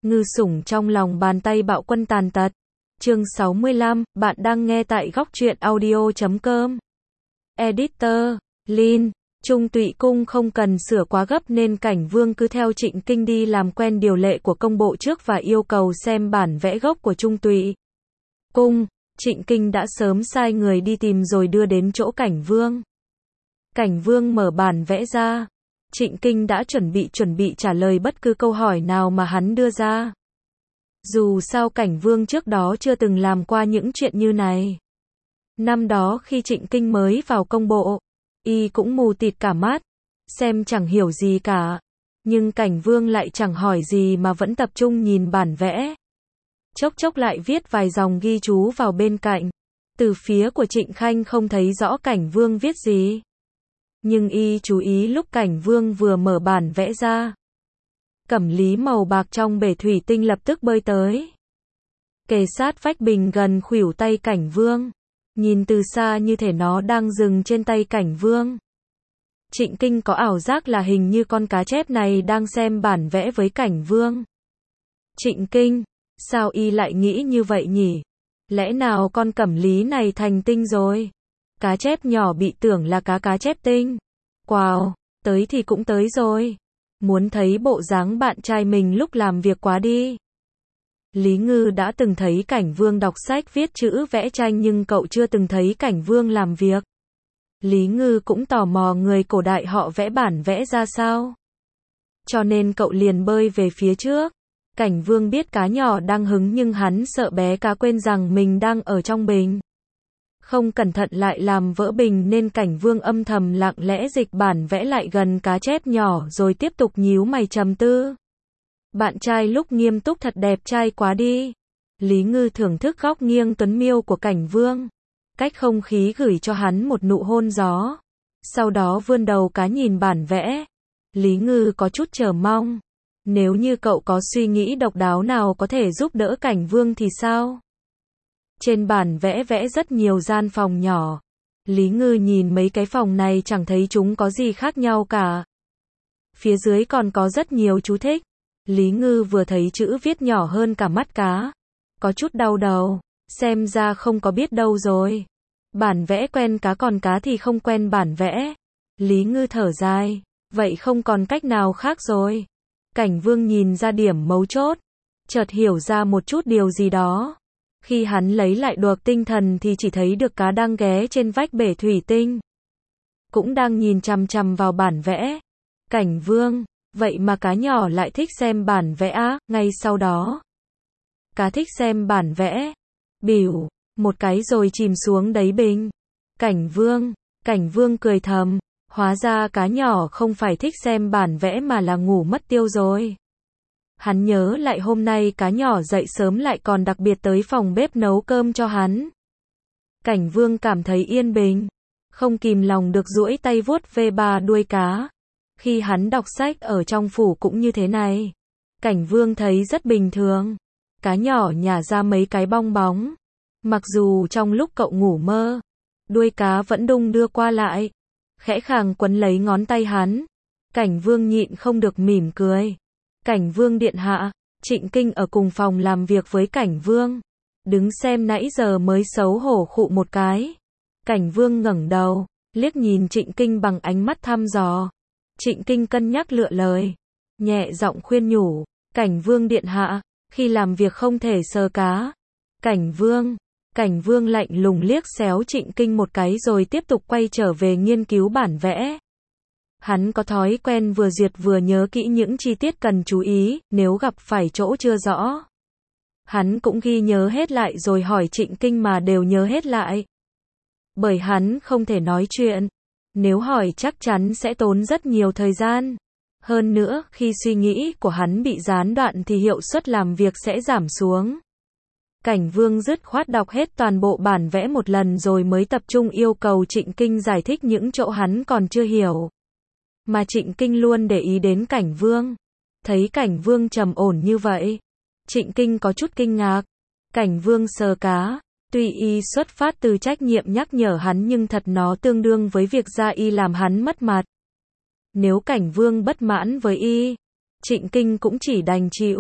Ngư sủng trong lòng bàn tay bạo quân tàn tật. Chương 65, bạn đang nghe tại góc truyện audio.com. Editor, Lin. Trung Tụy Cung không cần sửa quá gấp nên Cảnh Vương cứ theo Trịnh Kinh đi làm quen điều lệ của công bộ trước và yêu cầu xem bản vẽ gốc của Trung Tụy Cung. Trịnh Kinh đã sớm sai người đi tìm rồi đưa đến chỗ Cảnh Vương. Cảnh Vương mở bản vẽ ra. Trịnh Kinh đã chuẩn bị trả lời bất cứ câu hỏi nào mà hắn đưa ra. Dù sao Cảnh Vương trước đó chưa từng làm qua những chuyện như này. Năm đó khi Trịnh Kinh mới vào công bộ, y cũng mù tịt cả mắt, xem chẳng hiểu gì cả. Nhưng Cảnh Vương lại chẳng hỏi gì mà vẫn tập trung nhìn bản vẽ. Chốc chốc lại viết vài dòng ghi chú vào bên cạnh. Từ phía của Trịnh Khanh không thấy rõ Cảnh Vương viết gì. Nhưng y chú ý lúc Cảnh Vương vừa mở bản vẽ ra. Cẩm lý màu bạc trong bể thủy tinh lập tức bơi tới. Kề sát vách bình gần khuỷu tay Cảnh Vương. Nhìn từ xa như thể nó đang dừng trên tay Cảnh Vương. Trịnh Kinh có ảo giác là hình như con cá chép này đang xem bản vẽ với Cảnh Vương. Trịnh Kinh, sao y lại nghĩ như vậy nhỉ? Lẽ nào con cẩm lý này thành tinh rồi? Cá chép nhỏ bị tưởng là cá chép tinh. Wow, tới thì cũng tới rồi. Muốn thấy bộ dáng bạn trai mình lúc làm việc quá đi. Lý Ngư đã từng thấy Cảnh Vương đọc sách viết chữ vẽ tranh nhưng cậu chưa từng thấy Cảnh Vương làm việc. Lý Ngư cũng tò mò người cổ đại họ vẽ bản vẽ ra sao. Cho nên cậu liền bơi về phía trước. Cảnh Vương biết cá nhỏ đang hứng nhưng hắn sợ bé cá quên rằng mình đang ở trong bình. Không cẩn thận lại làm vỡ bình nên Cảnh Vương âm thầm lặng lẽ dịch bản vẽ lại gần cá chép nhỏ rồi tiếp tục nhíu mày trầm tư. Bạn trai lúc nghiêm túc thật đẹp trai quá đi. Lý Ngư thưởng thức góc nghiêng tuấn miêu của Cảnh Vương. Cách không khí gửi cho hắn một nụ hôn gió. Sau đó vươn đầu cá nhìn bản vẽ. Lý Ngư có chút chờ mong. Nếu như cậu có suy nghĩ độc đáo nào có thể giúp đỡ Cảnh Vương thì sao? Trên bản vẽ rất nhiều gian phòng nhỏ. Lý Ngư nhìn mấy cái phòng này chẳng thấy chúng có gì khác nhau cả. Phía dưới còn có rất nhiều chú thích. Lý Ngư vừa thấy chữ viết nhỏ hơn cả mắt cá. Có chút đau đầu. Xem ra không có biết đâu rồi. Bản vẽ quen cá còn cá thì không quen bản vẽ. Lý Ngư thở dài. Vậy không còn cách nào khác rồi. Cảnh Vương nhìn ra điểm mấu chốt. Chợt hiểu ra một chút điều gì đó. Khi hắn lấy lại được tinh thần thì chỉ thấy được cá đang ghé trên vách bể thủy tinh. Cũng đang nhìn chằm chằm vào bản vẽ. Cảnh Vương, vậy mà cá nhỏ lại thích xem bản vẽ á, ngay sau đó. Cá thích xem bản vẽ. Bỉu, một cái rồi chìm xuống đáy bình. Cảnh Vương cười thầm. Hóa ra cá nhỏ không phải thích xem bản vẽ mà là ngủ mất tiêu rồi. Hắn nhớ lại hôm nay cá nhỏ dậy sớm lại còn đặc biệt tới phòng bếp nấu cơm cho hắn. Cảnh Vương cảm thấy yên bình. Không kìm lòng được duỗi tay vuốt ve ba đuôi cá. Khi hắn đọc sách ở trong phủ cũng như thế này. Cảnh Vương thấy rất bình thường. Cá nhỏ nhả ra mấy cái bong bóng. Mặc dù trong lúc cậu ngủ mơ, đuôi cá vẫn đung đưa qua lại. Khẽ khàng quấn lấy ngón tay hắn. Cảnh Vương nhịn không được mỉm cười. Cảnh Vương điện hạ, Trịnh Kinh ở cùng phòng làm việc với Cảnh Vương. Đứng xem nãy giờ mới xấu hổ khụ một cái. Cảnh Vương ngẩng đầu, liếc nhìn Trịnh Kinh bằng ánh mắt thăm dò. Trịnh Kinh cân nhắc lựa lời, nhẹ giọng khuyên nhủ, Cảnh Vương điện hạ, khi làm việc không thể sờ cá. Cảnh Vương lạnh lùng liếc xéo Trịnh Kinh một cái rồi tiếp tục quay trở về nghiên cứu bản vẽ. Hắn có thói quen vừa duyệt vừa nhớ kỹ những chi tiết cần chú ý, nếu gặp phải chỗ chưa rõ. Hắn cũng ghi nhớ hết lại rồi hỏi Trịnh Kinh mà đều nhớ hết lại. Bởi hắn không thể nói chuyện. Nếu hỏi chắc chắn sẽ tốn rất nhiều thời gian. Hơn nữa, khi suy nghĩ của hắn bị gián đoạn thì hiệu suất làm việc sẽ giảm xuống. Cảnh Vương dứt khoát đọc hết toàn bộ bản vẽ một lần rồi mới tập trung yêu cầu Trịnh Kinh giải thích những chỗ hắn còn chưa hiểu. Mà Trịnh Kinh luôn để ý đến Cảnh Vương. Thấy Cảnh Vương trầm ổn như vậy, Trịnh Kinh có chút kinh ngạc. Cảnh Vương sờ cá. Tuy y xuất phát từ trách nhiệm nhắc nhở hắn nhưng thật nó tương đương với việc ra y làm hắn mất mặt. Nếu Cảnh Vương bất mãn với y, Trịnh Kinh cũng chỉ đành chịu.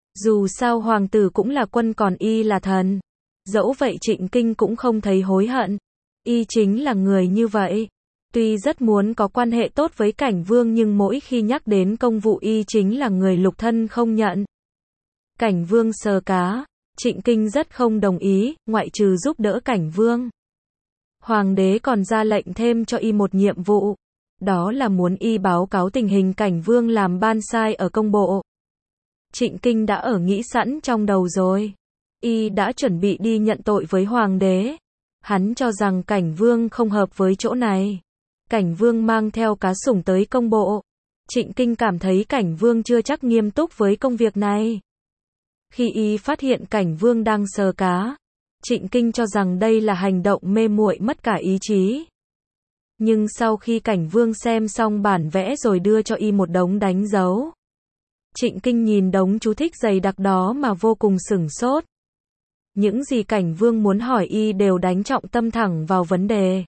Dù sao hoàng tử cũng là quân còn y là thần. Dẫu vậy Trịnh Kinh cũng không thấy hối hận. Y chính là người như vậy. Tuy rất muốn có quan hệ tốt với Cảnh Vương nhưng mỗi khi nhắc đến công vụ y chính là người lục thân không nhận. Cảnh Vương sờ cá, Trịnh Kinh rất không đồng ý, ngoại trừ giúp đỡ Cảnh Vương. Hoàng đế còn ra lệnh thêm cho y một nhiệm vụ. Đó là muốn y báo cáo tình hình Cảnh Vương làm ban sai ở công bộ. Trịnh Kinh đã ở nghĩ sẵn trong đầu rồi. Y đã chuẩn bị đi nhận tội với hoàng đế. Hắn cho rằng Cảnh Vương không hợp với chỗ này. Cảnh Vương mang theo cá sủng tới công bộ. Trịnh Kinh cảm thấy Cảnh Vương chưa chắc nghiêm túc với công việc này. Khi y phát hiện Cảnh Vương đang sờ cá, Trịnh Kinh cho rằng đây là hành động mê muội mất cả ý chí. Nhưng sau khi Cảnh Vương xem xong bản vẽ rồi đưa cho y một đống đánh dấu, Trịnh Kinh nhìn đống chú thích dày đặc đó mà vô cùng sửng sốt. Những gì Cảnh Vương muốn hỏi y đều đánh trọng tâm thẳng vào vấn đề.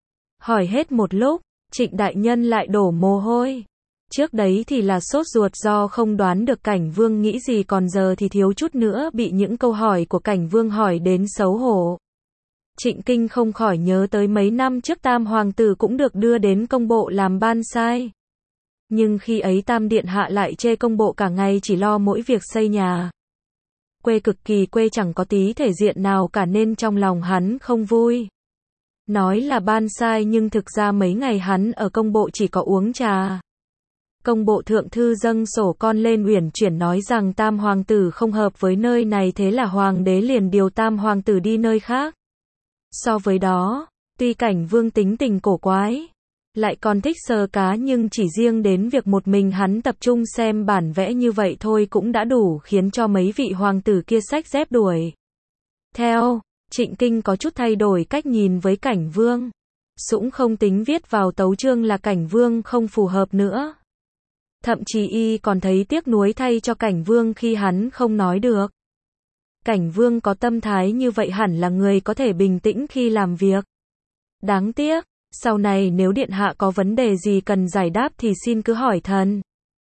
Hỏi hết một lúc, Trịnh đại nhân lại đổ mồ hôi. Trước đấy thì là sốt ruột do không đoán được Cảnh Vương nghĩ gì, còn giờ thì thiếu chút nữa bị những câu hỏi của Cảnh Vương hỏi đến xấu hổ. Trịnh Kinh không khỏi nhớ tới mấy năm trước Tam Hoàng tử cũng được đưa đến công bộ làm ban sai. Nhưng khi ấy Tam Điện Hạ lại chê công bộ cả ngày chỉ lo mỗi việc xây nhà. Quê cực kỳ quê, chẳng có tí thể diện nào cả, nên trong lòng hắn không vui. Nói là ban sai nhưng thực ra mấy ngày hắn ở công bộ chỉ có uống trà. Công bộ thượng thư dâng sổ con lên uyển chuyển nói rằng Tam Hoàng tử không hợp với nơi này, thế là hoàng đế liền điều Tam Hoàng tử đi nơi khác. So với đó, tuy Cảnh Vương tính tình cổ quái, lại còn thích sờ cá, nhưng chỉ riêng đến việc một mình hắn tập trung xem bản vẽ như vậy thôi cũng đã đủ khiến cho mấy vị hoàng tử kia xách dép đuổi theo. Trịnh Kinh có chút thay đổi cách nhìn với Cảnh Vương. Sũng không tính viết vào tấu chương là Cảnh Vương không phù hợp nữa. Thậm chí y còn thấy tiếc nuối thay cho Cảnh Vương khi hắn không nói được. Cảnh Vương có tâm thái như vậy hẳn là người có thể bình tĩnh khi làm việc. Đáng tiếc, sau này nếu điện hạ có vấn đề gì cần giải đáp thì xin cứ hỏi thần.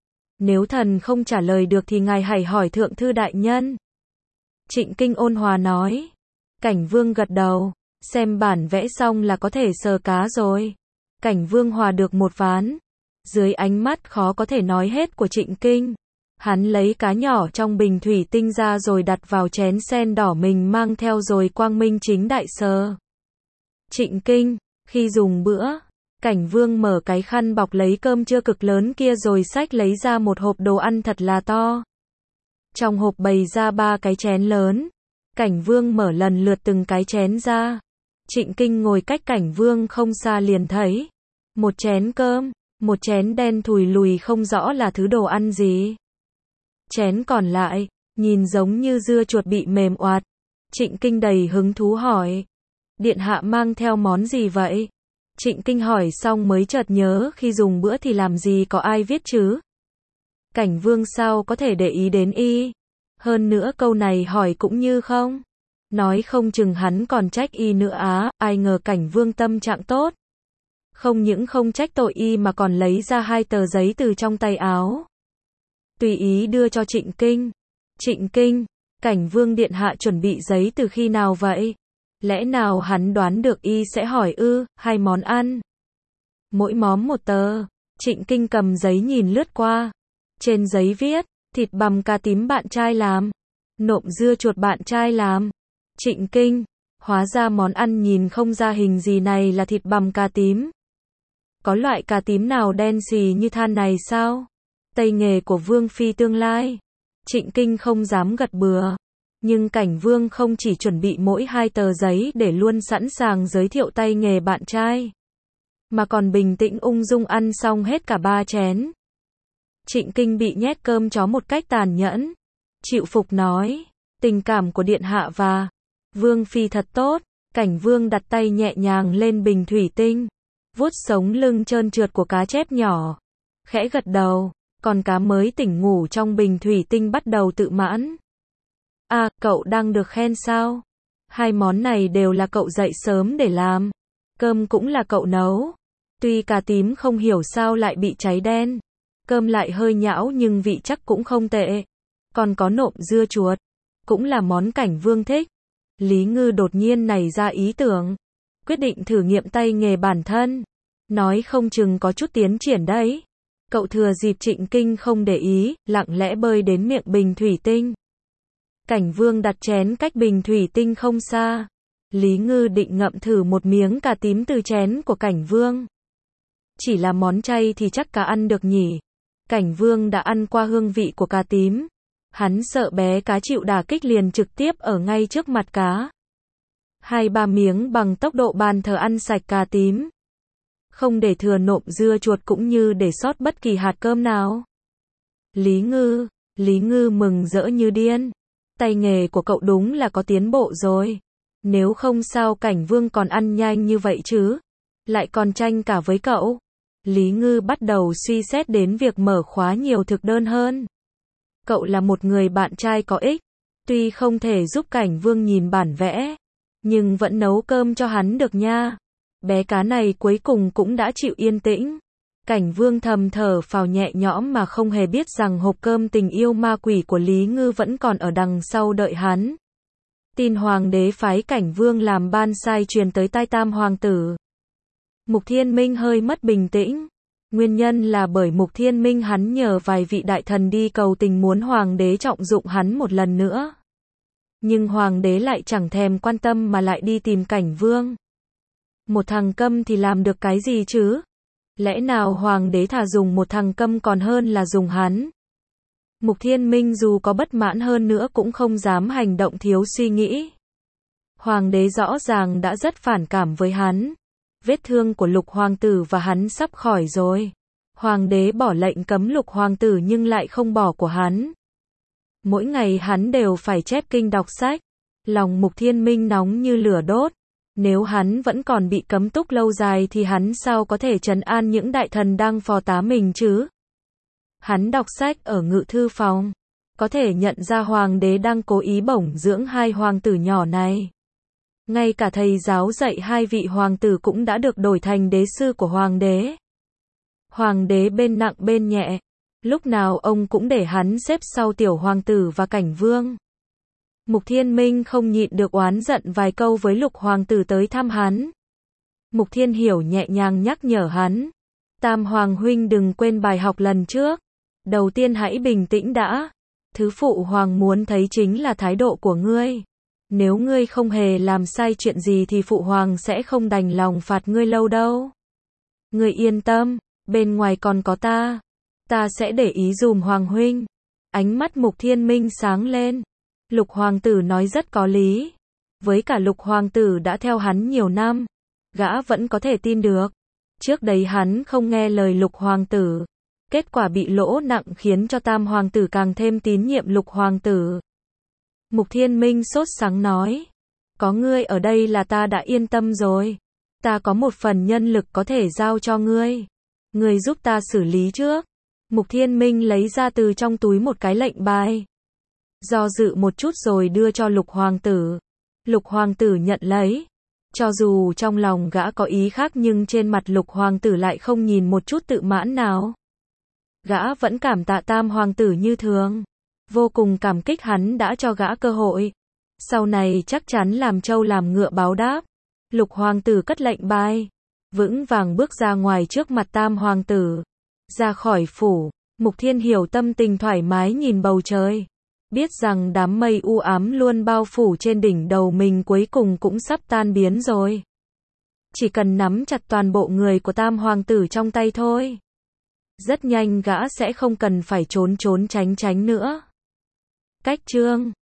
Nếu thần không trả lời được thì ngài hãy hỏi thượng thư đại nhân. Trịnh Kinh ôn hòa nói. Cảnh Vương gật đầu, xem bản vẽ xong là có thể sờ cá rồi. Cảnh Vương hòa được một ván. Dưới ánh mắt khó có thể nói hết của Trịnh Kinh, hắn lấy cá nhỏ trong bình thủy tinh ra rồi đặt vào chén sen đỏ mình mang theo rồi quang minh chính đại sờ. Trịnh Kinh, khi dùng bữa, Cảnh Vương mở cái khăn bọc lấy cơm trưa cực lớn kia rồi xách lấy ra một hộp đồ ăn thật là to. Trong hộp bày ra 3 cái chén lớn. Cảnh Vương mở lần lượt từng cái chén ra. Trịnh Kinh ngồi cách Cảnh Vương không xa liền thấy một chén cơm, một chén đen thùi lùi không rõ là thứ đồ ăn gì. Chén còn lại, nhìn giống như dưa chuột bị mềm oạt. Trịnh Kinh đầy hứng thú hỏi. Điện hạ mang theo món gì vậy? Trịnh Kinh hỏi xong mới chợt nhớ khi dùng bữa thì làm gì có ai viết chứ. Cảnh Vương sao có thể để ý đến y. Hơn nữa câu này hỏi cũng như không. Nói không chừng hắn còn trách y nữa á, ai ngờ Cảnh Vương tâm trạng tốt. Không những không trách tội y mà còn lấy ra 2 tờ giấy từ trong tay áo. Tùy ý đưa cho Trịnh Kinh. Trịnh Kinh, Cảnh Vương điện hạ chuẩn bị giấy từ khi nào vậy? Lẽ nào hắn đoán được y sẽ hỏi ư, 2 món ăn. Mỗi món 1 tờ. Trịnh Kinh cầm giấy nhìn lướt qua. Trên giấy viết, thịt bằm cà tím bạn trai làm. Nộm dưa chuột bạn trai làm. Trịnh Kinh, hóa ra món ăn nhìn không ra hình gì này là thịt bằm cà tím. Có loại cà tím nào đen xì như than này sao? Tay nghề của Vương Phi tương lai. Trịnh Kinh không dám gật bừa. Nhưng Cảnh Vương không chỉ chuẩn bị mỗi 2 tờ giấy để luôn sẵn sàng giới thiệu tay nghề bạn trai, mà còn bình tĩnh ung dung ăn xong hết cả 3 chén. Trịnh Kinh bị nhét cơm chó một cách tàn nhẫn. Chịu phục nói. Tình cảm của điện hạ và Vương Phi thật tốt. Cảnh Vương đặt tay nhẹ nhàng lên bình thủy tinh, vuốt sống lưng trơn trượt của cá chép nhỏ, khẽ gật đầu. Con cá mới tỉnh ngủ trong bình thủy tinh bắt đầu tự mãn. À, cậu đang được khen sao? 2 món này đều là cậu dậy sớm để làm. Cơm cũng là cậu nấu. Tuy cà tím không hiểu sao lại bị cháy đen, cơm lại hơi nhão nhưng vị chắc cũng không tệ. còn có nộm dưa chuột, cũng là món Cảnh Vương thích. Lý Ngư đột nhiên nảy ra ý tưởng, quyết định thử nghiệm tay nghề bản thân, nói không chừng có chút tiến triển đấy. Cậu thừa dịp Trịnh Kinh không để ý, lặng lẽ bơi đến miệng bình thủy tinh. Cảnh Vương đặt chén cách bình thủy tinh không xa. Lý Ngư định ngậm thử một miếng cà tím từ chén của Cảnh Vương. Chỉ là món chay thì chắc cá ăn được nhỉ. Cảnh Vương đã ăn qua hương vị của cà tím. Hắn sợ bé cá chịu đả kích liền trực tiếp ở ngay trước mặt cá. 2-3 miếng bằng tốc độ bàn thờ ăn sạch cà tím. Không để thừa nộm dưa chuột cũng như để sót bất kỳ hạt cơm nào. Lý Ngư mừng rỡ như điên. Tay nghề của cậu đúng là có tiến bộ rồi. Nếu không sao Cảnh Vương còn ăn nhanh như vậy chứ. Lại còn tranh cả với cậu. Lý Ngư bắt đầu suy xét đến việc mở khóa nhiều thực đơn hơn. Cậu là một người bạn trai có ích. Tuy không thể giúp Cảnh Vương nhìn bản vẽ, nhưng vẫn nấu cơm cho hắn được nha. Bé cá này cuối cùng cũng đã chịu yên tĩnh. Cảnh Vương thầm thở phào nhẹ nhõm mà không hề biết rằng hộp cơm tình yêu ma quỷ của Lý Ngư vẫn còn ở đằng sau đợi hắn. Tin hoàng đế phái Cảnh Vương làm ban sai truyền tới tai Tam hoàng tử. Mục Thiên Minh hơi mất bình tĩnh. Nguyên nhân là bởi Mục Thiên Minh hắn nhờ vài vị đại thần đi cầu tình muốn hoàng đế trọng dụng hắn một lần nữa. Nhưng hoàng đế lại chẳng thèm quan tâm mà lại đi tìm Cảnh Vương. Một thằng câm thì làm được cái gì chứ? Lẽ nào hoàng đế thà dùng một thằng câm còn hơn là dùng hắn? Mục Thiên Minh dù có bất mãn hơn nữa cũng không dám hành động thiếu suy nghĩ. Hoàng đế rõ ràng đã rất phản cảm với hắn. Vết thương của Lục hoàng tử và hắn sắp khỏi rồi. Hoàng đế bỏ lệnh cấm Lục hoàng tử nhưng lại không bỏ của hắn. Mỗi ngày hắn đều phải chép kinh đọc sách. Lòng Mục Thiên Minh nóng như lửa đốt. Nếu hắn vẫn còn bị cấm túc lâu dài thì hắn sao có thể trấn an những đại thần đang phò tá mình chứ? Hắn đọc sách ở ngự thư phòng, có thể nhận ra hoàng đế đang cố ý bổng dưỡng hai hoàng tử nhỏ này. Ngay cả thầy giáo dạy hai vị hoàng tử cũng đã được đổi thành đế sư của hoàng đế. Hoàng đế bên nặng bên nhẹ, lúc nào ông cũng để hắn xếp sau tiểu hoàng tử và Cảnh Vương. Mục Thiên Minh không nhịn được oán giận vài câu với Lục hoàng tử tới thăm hắn. Mục Thiên Hiểu nhẹ nhàng nhắc nhở hắn. Tam hoàng huynh đừng quên bài học lần trước. Đầu tiên hãy bình tĩnh đã. Thứ phụ hoàng muốn thấy chính là thái độ của ngươi. Nếu ngươi không hề làm sai chuyện gì thì phụ hoàng sẽ không đành lòng phạt ngươi lâu đâu. Ngươi yên tâm, bên ngoài còn có ta. Ta sẽ để ý dùm hoàng huynh. Ánh mắt Mục Thiên Minh sáng lên. Lục hoàng tử nói rất có lý. Với cả Lục hoàng tử đã theo hắn nhiều năm, gã vẫn có thể tin được. Trước đấy hắn không nghe lời Lục hoàng tử. Kết quả bị lỗ nặng khiến cho Tam hoàng tử càng thêm tín nhiệm Lục hoàng tử. Mục Thiên Minh sốt sắng nói. Có ngươi ở đây là ta đã yên tâm rồi. Ta có một phần nhân lực có thể giao cho ngươi. Ngươi giúp ta xử lý trước. Mục Thiên Minh lấy ra từ trong túi một cái lệnh bài. Do dự một chút rồi đưa cho Lục hoàng tử. Lục hoàng tử nhận lấy. Cho dù trong lòng gã có ý khác nhưng trên mặt Lục hoàng tử lại không nhìn một chút tự mãn nào. Gã vẫn cảm tạ Tam hoàng tử như thường. Vô cùng cảm kích hắn đã cho gã cơ hội. Sau này chắc chắn làm trâu làm ngựa báo đáp. Lục hoàng tử cất lệnh bài. Vững vàng bước ra ngoài trước mặt Tam hoàng tử. Ra khỏi phủ. Mục Thiên Hiểu tâm tình thoải mái nhìn bầu trời. Biết rằng đám mây u ám luôn bao phủ trên đỉnh đầu mình cuối cùng cũng sắp tan biến rồi. Chỉ cần nắm chặt toàn bộ người của Tam hoàng tử trong tay thôi. Rất nhanh gã sẽ không cần phải trốn tránh nữa. Cách chương